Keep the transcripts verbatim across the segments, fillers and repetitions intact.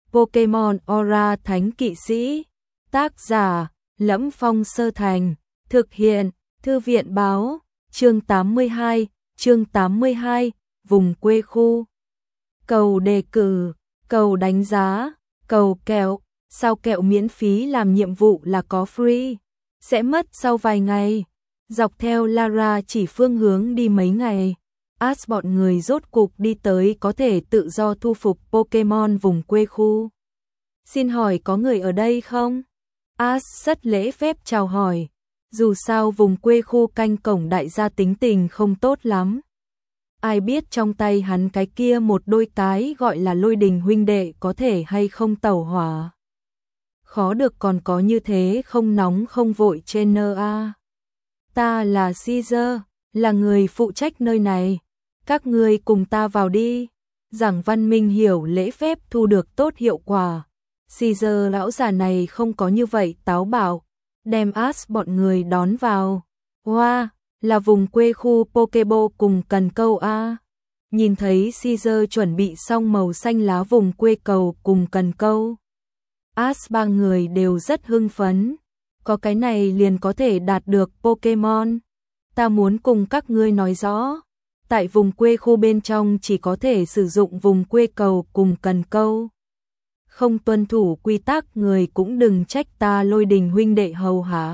Pokemon Aura Thánh Kỵ Sĩ. Tác giả: Lẫm Phong Sơ Thành. Thực hiện: Thư viện Báo. Chương tám mươi hai, chương tám mươi hai, vùng quê khu. Cầu đề cử, cầu đánh giá, cầu kẹo. Sao kẹo miễn phí làm nhiệm vụ là có free, sẽ mất sau vài ngày. Dọc theo Lara chỉ phương hướng đi mấy ngày, Ash bọn người rốt cục đi tới có thể tự do thu phục Pokemon vùng quê khu. Xin hỏi có người ở đây không? Ash rất lễ phép chào hỏi. Dù sao vùng quê khu canh cổng đại gia tính tình không tốt lắm. Ai biết trong tay hắn cái kia một đôi cái gọi là Lôi Đình huynh đệ có thể hay không tẩu hỏa. Khó được còn có như thế không nóng không vội trên nơ a. Ta là Caesar, là người phụ trách nơi này. Các ngươi cùng ta vào đi. Giảng Văn Minh hiểu lễ phép thu được tốt hiệu quả. Caesar lão già này không có như vậy táo bạo, đem Ash bọn người đón vào. Wow, là vùng quê khu Pokeball cùng cần câu a. Nhìn thấy Caesar chuẩn bị xong màu xanh lá vùng quê cầu cùng cần câu, Ash ba người đều rất hưng phấn. Có cái này liền có thể đạt được Pokemon. Ta muốn cùng các ngươi nói rõ, tại vùng quê khu bên trong chỉ có thể sử dụng vùng quê cầu cùng cần câu. Không tuân thủ quy tắc người cũng đừng trách ta Lôi Đình huynh đệ hầu hạ.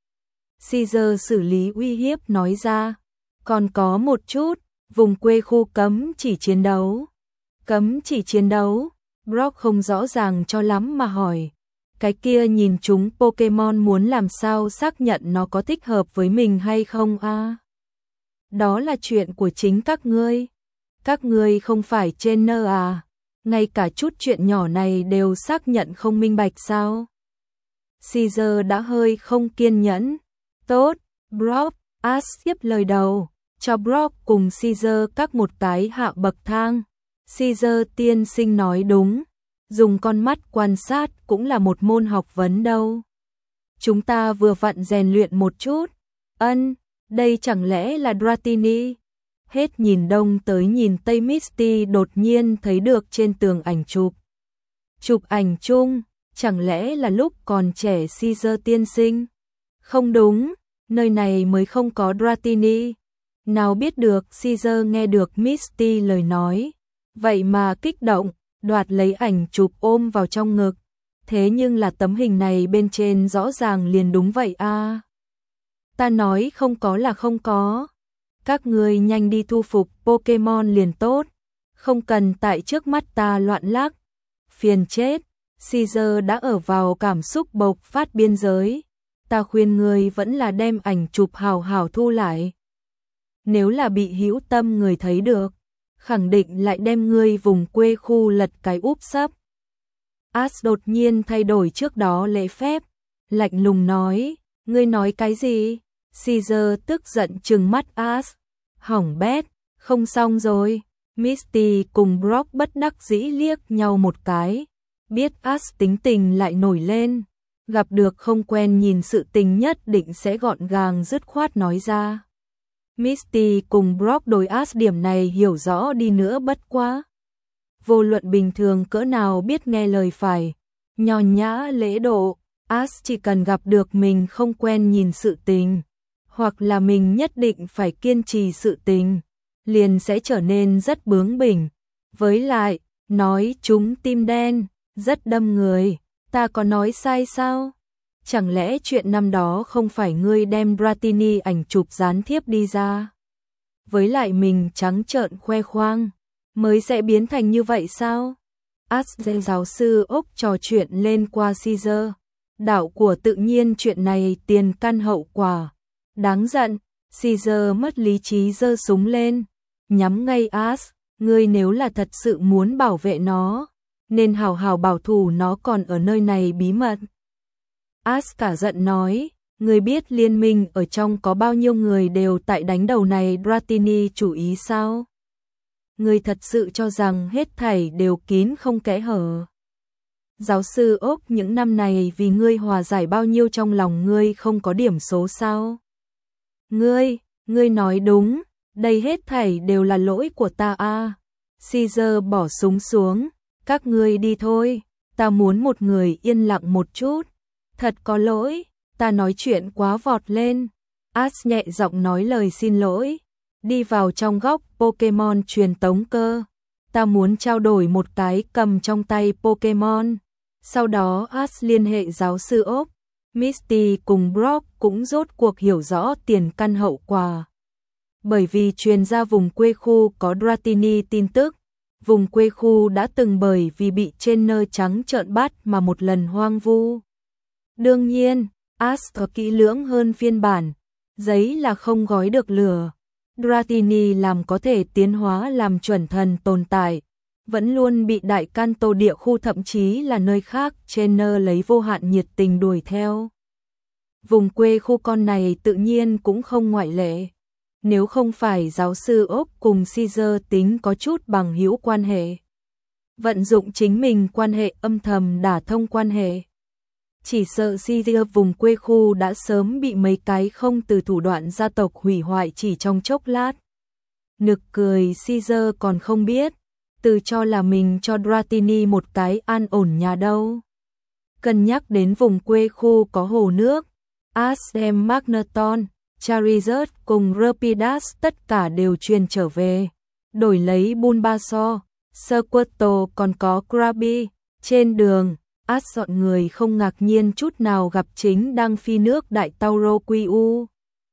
Caesar xử lý uy hiếp nói ra. Còn có một chút, vùng quê khu cấm chỉ chiến đấu. Cấm chỉ chiến đấu? Brock không rõ ràng cho lắm mà hỏi. Cái kia nhìn chúng Pokemon muốn làm sao xác nhận nó có thích hợp với mình hay không a? À? Đó là chuyện của chính các ngươi. Các ngươi không phải trainer à? Ngay cả chút chuyện nhỏ này đều xác nhận không minh bạch sao? Caesar đã hơi không kiên nhẫn. Tốt, Brock, Ash tiếp lời đầu, cho Brock cùng Caesar các một cái hạ bậc thang. Caesar tiên sinh nói đúng, dùng con mắt quan sát cũng là một môn học vấn đâu. Chúng ta vừa vặn rèn luyện một chút. Ân, đây chẳng lẽ là Dratini? Hết nhìn đông tới nhìn tây Misty đột nhiên thấy được trên tường ảnh chụp. Chụp ảnh chung, chẳng lẽ là lúc còn trẻ Caesar tiên sinh? Không đúng, nơi này mới không có Dratini. Nào biết được Caesar nghe được Misty lời nói, vậy mà kích động, đoạt lấy ảnh chụp ôm vào trong ngực. Thế nhưng là tấm hình này bên trên rõ ràng liền đúng vậy a. À. Ta nói không có là không có. Các ngươi nhanh đi thu phục Pokemon liền tốt, không cần tại trước mắt ta loạn lắc. Phiền chết, Caesar đã ở vào cảm xúc bộc phát biên giới. Ta khuyên ngươi vẫn là đem ảnh chụp hào hào thu lại. Nếu là bị hữu tâm người thấy được, khẳng định lại đem ngươi vùng quê khu lật cái úp sấp. Ash đột nhiên thay đổi trước đó lễ phép, lạnh lùng nói, ngươi nói cái gì? Caesar tức giận trừng mắt Ash, hỏng bét, không xong rồi. Misty cùng Brock bất đắc dĩ liếc nhau một cái, biết Ash tính tình lại nổi lên, gặp được không quen nhìn sự tình nhất định sẽ gọn gàng dứt khoát nói ra. Misty cùng Brock đối Ash điểm này hiểu rõ đi nữa bất quá. Vô luận bình thường cỡ nào biết nghe lời phải, nho nhã lễ độ, Ash chỉ cần gặp được mình không quen nhìn sự tình, hoặc là mình nhất định phải kiên trì sự tình, liền sẽ trở nên rất bướng bỉnh. Với lại, nói chúng tim đen, rất đâm người, ta có nói sai sao? Chẳng lẽ chuyện năm đó không phải ngươi đem Dratini ảnh chụp gián tiếp đi ra? Với lại mình trắng trợn khoe khoang, mới sẽ biến thành như vậy sao? Ash giáo sư Úc trò chuyện lên qua Caesar. Đạo của tự nhiên chuyện này tiền căn hậu quả. Đáng giận, Caesar mất lý trí giơ súng lên, nhắm ngay Ash. Ngươi nếu là thật sự muốn bảo vệ nó, nên hào hào bảo thủ nó còn ở nơi này bí mật. Ash cả giận nói, ngươi biết liên minh ở trong có bao nhiêu người đều tại đánh đầu này Dratini chủ ý sao? Ngươi thật sự cho rằng hết thảy đều kín không kẽ hở. Giáo sư Úc những năm này vì ngươi hòa giải bao nhiêu trong lòng ngươi không có điểm số sao? Ngươi, ngươi nói đúng, đây hết thảy đều là lỗi của ta a. À. Caesar bỏ súng xuống, các ngươi đi thôi, ta muốn một người yên lặng một chút. Thật có lỗi, ta nói chuyện quá vọt lên. Ash nhẹ giọng nói lời xin lỗi, đi vào trong góc Pokemon truyền tống cơ. Ta muốn trao đổi một cái cầm trong tay Pokemon. Sau đó Ash liên hệ giáo sư Oak. Misty cùng Brock cũng rốt cuộc hiểu rõ tiền căn hậu quả. Bởi vì truyền ra vùng quê khu có Dratini tin tức, vùng quê khu đã từng bởi vì bị trainer trắng trợn bắt mà một lần hoang vu. Đương nhiên, Ash kỹ lưỡng hơn phiên bản, giấy là không gói được lửa. Dratini làm có thể tiến hóa làm chuẩn thần tồn tại, vẫn luôn bị đại Kanto địa khu thậm chí là nơi khác trainer lấy vô hạn nhiệt tình đuổi theo. Vùng quê khu con này tự nhiên cũng không ngoại lệ. Nếu không phải giáo sư Oak cùng Caesar tính có chút bằng hữu quan hệ, vận dụng chính mình quan hệ âm thầm đả thông quan hệ, chỉ sợ Caesar vùng quê khu đã sớm bị mấy cái không từ thủ đoạn gia tộc hủy hoại chỉ trong chốc lát. Nực cười, Caesar còn không biết, tự cho là mình cho Dratini một cái an ổn nhà đâu. Cân nhắc đến vùng quê khu có hồ nước, Ash đem Magneton, Charizard cùng Rapidash tất cả đều truyền trở về, đổi lấy Bulbasaur, Squirtle còn có Krabby. Trên đường, Ash dọn người không ngạc nhiên chút nào gặp chính đang phi nước đại Tauro quy u.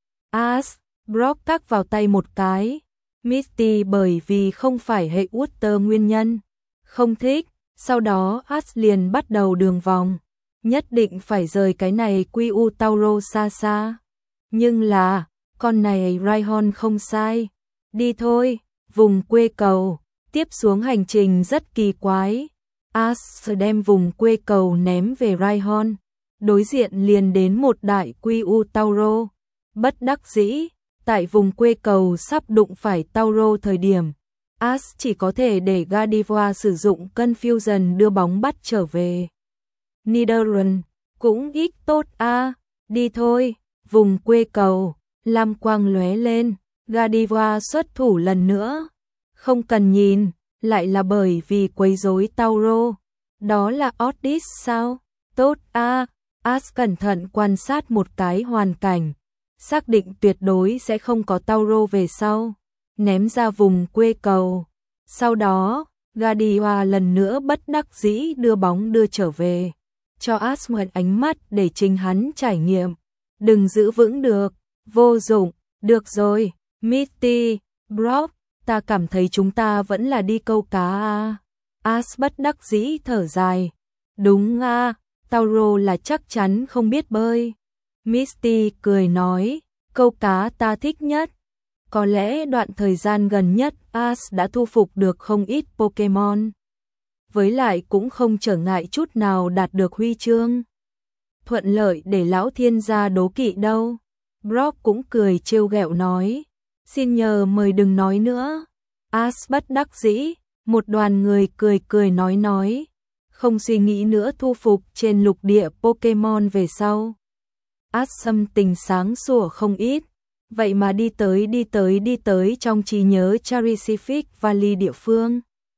Ash, Brock tắc vào tay một cái. Misty bởi vì không phải hệ Water nguyên nhân, không thích, sau đó Ash liền bắt đầu đường vòng. Nhất định phải rời cái này quy u Tauro xa xa. Nhưng là, con này Rhyhorn không sai. Đi thôi, vùng quê cầu, tiếp xuống hành trình rất kỳ quái. Ash đem vùng quê cầu ném về Rhyhorn, đối diện liền đến một đại quy u Tauro. Bất đắc dĩ, tại vùng quê cầu sắp đụng phải Tauro thời điểm, Ash chỉ có thể để Gardevoir sử dụng Confusion đưa bóng bắt trở về. Nidoran, cũng ít tốt a, à. Đi thôi, vùng quê cầu, lam quang lóe lên, Gardevoir xuất thủ lần nữa. Không cần nhìn, lại là bởi vì quấy rối Tauro. Đó là Oddish sao? Tốt a, à. Ash cẩn thận quan sát một cái hoàn cảnh, xác định tuyệt đối sẽ không có Tauro về sau, ném ra vùng quê cầu. Sau đó, Gardevoir lần nữa bất đắc dĩ đưa bóng đưa trở về, cho Ash một ánh mắt để chính hắn trải nghiệm. Đừng giữ vững được, vô dụng, được rồi, Misty, Brock, ta cảm thấy chúng ta vẫn là đi câu cá a. Ash bất đắc dĩ thở dài. Đúng a, Tauro là chắc chắn không biết bơi. Misty cười nói, câu cá ta thích nhất. Có lẽ đoạn thời gian gần nhất Ash đã thu phục được không ít Pokemon. Với lại cũng không trở ngại chút nào đạt được huy chương. Thuận lợi để lão thiên gia đố kỵ đâu. Brock cũng cười trêu ghẹo nói, xin nhờ mời đừng nói nữa. Ash bất đắc dĩ, một đoàn người cười cười nói nói, không suy nghĩ nữa thu phục trên lục địa Pokemon về sau. Ash tâm tình sáng sủa không ít, vậy mà đi tới đi tới đi tới trong trí nhớ Charisific Valley địa phương.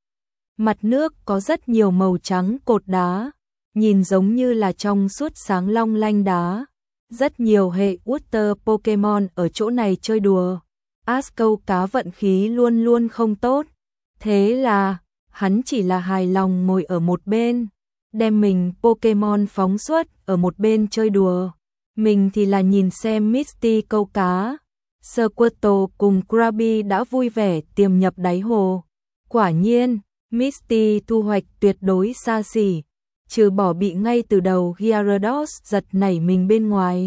Mặt nước có rất nhiều màu trắng cột đá, nhìn giống như là trong suốt sáng long lanh đá. Rất nhiều hệ Water Pokemon ở chỗ này chơi đùa. Ash câu cá vận khí luôn luôn không tốt. Thế là, hắn chỉ là hài lòng ngồi ở một bên, đem mình Pokemon phóng xuất ở một bên chơi đùa. Mình thì là nhìn xem Misty câu cá. Squirtle cùng Krabby đã vui vẻ tiềm nhập đáy hồ. Quả nhiên, Misty thu hoạch tuyệt đối xa xỉ, trừ bỏ bị ngay từ đầu Gyarados giật nảy mình bên ngoài.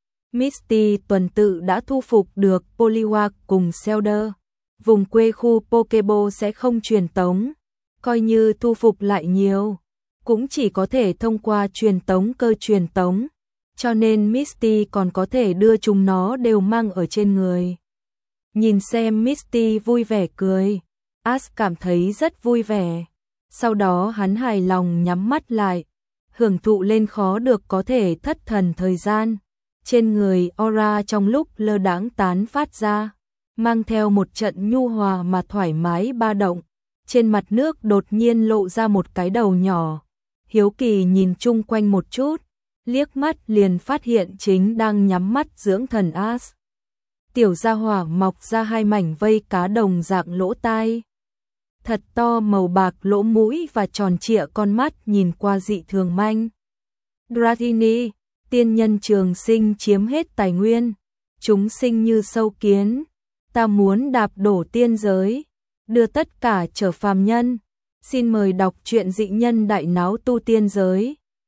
Misty tuần tự đã thu phục được Poliwag cùng Shellder. Vùng quê khu Pokeball sẽ không truyền tống, coi như thu phục lại nhiều, cũng chỉ có thể thông qua truyền tống cơ truyền tống, cho nên Misty còn có thể đưa chúng nó đều mang ở trên người. Nhìn xem Misty vui vẻ cười, Ash cảm thấy rất vui vẻ. Sau đó hắn hài lòng nhắm mắt lại, hưởng thụ lên khó được có thể thất thần thời gian. Trên người aura trong lúc lơ đãng tán phát ra, mang theo một trận nhu hòa mà thoải mái ba động. Trên mặt nước đột nhiên lộ ra một cái đầu nhỏ, hiếu kỳ nhìn chung quanh một chút, liếc mắt liền phát hiện chính đang nhắm mắt dưỡng thần As. Tiểu gia hỏa mọc ra hai mảnh vây cá đồng dạng lỗ tai. Thật to màu bạc lỗ mũi và tròn trịa con mắt nhìn qua dị thường manh. Dratini, tiên nhân trường sinh chiếm hết tài nguyên, chúng sinh như sâu kiến, ta muốn đạp đổ tiên giới, đưa tất cả trở phàm nhân. Xin mời đọc truyện Dị Nhân Đại Náo Tu Tiên Giới.